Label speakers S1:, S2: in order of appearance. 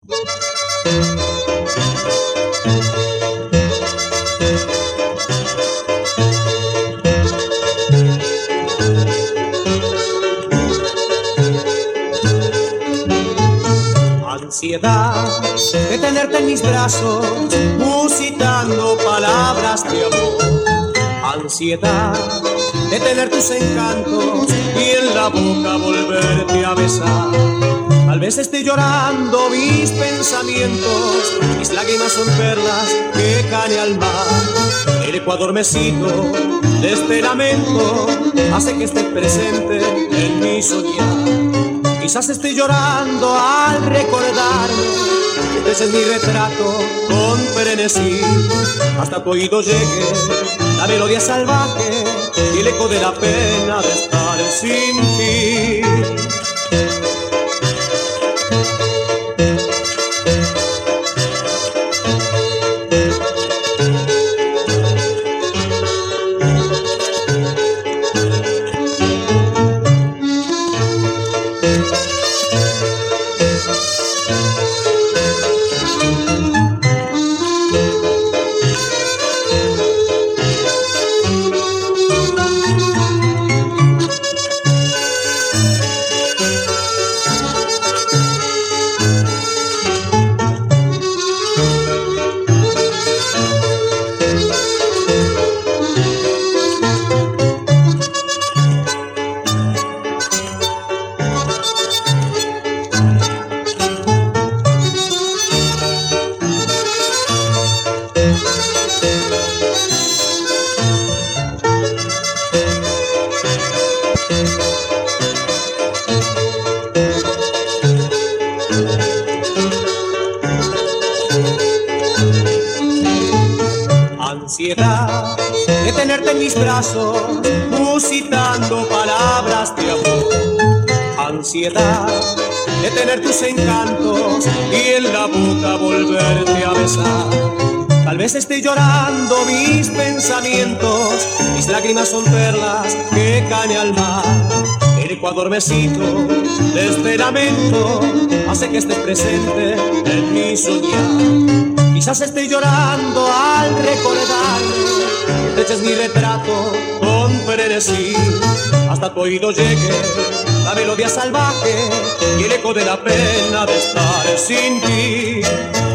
S1: Ansiedad de tenerte en mis brazos, musitando palabras de amor. Ansiedad de tener tus encantos y en la boca volverte a besar. Tal vez esté llorando mis pensamientos, mis lágrimas son perlas que caen al mar. El eco adormecido de este lamento hace que estés presente en mi soñar. Quizás estoy llorando al recordarme que ese es mi retrato con frenesí. Hasta tu oído llegue la melodía salvaje y el eco de la pena de estar sin ti. Ansiedad de tenerte en mis brazos, musitando palabras de amor. Ansiedad de tener tus encantos y en la boca volverte a besar. Tal vez esté llorando mis pensamientos, mis lágrimas son perlas que caen al mar. El eco adormecido de este lamento hace que estés presente en mi soñar. Quizás estoy llorando al recordarme que eches mi retrato con frenesí. Hasta tu oído llegue la melodía salvaje y el eco de la pena de estar sin ti.